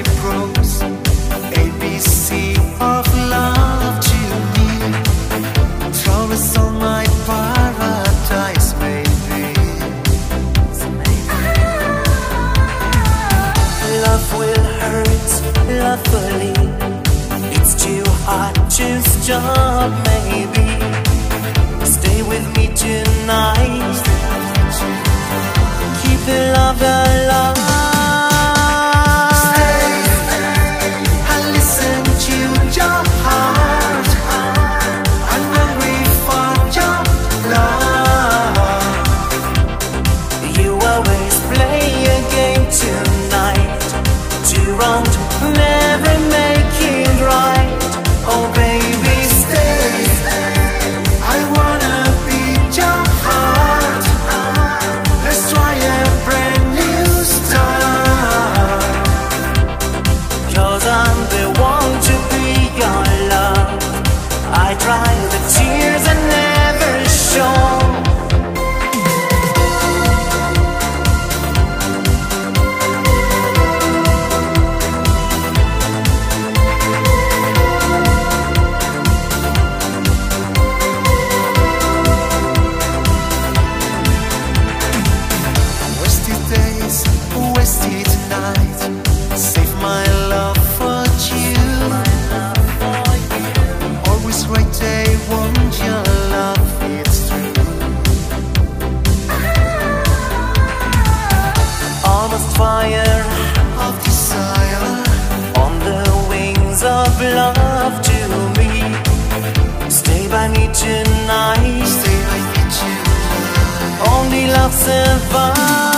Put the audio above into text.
reciprocals, ABC of love to me. Tourists on my paradise, maybe. Love will hurt, lovely. It's too hard to stop, maybe. Stay with me tonight. Keep the love alive. Never make it right. Oh baby, stay. I wanna beat your heart. Let's try a brand new start. 'Cause I'm the one to be your love. I dry the tears I never show. Wasted night, save my love for you. Always right, they want your love, it's true. Almost fire of desire, on the wings of love to me. Stay by me tonight. Stay by me tonight. Only love survives.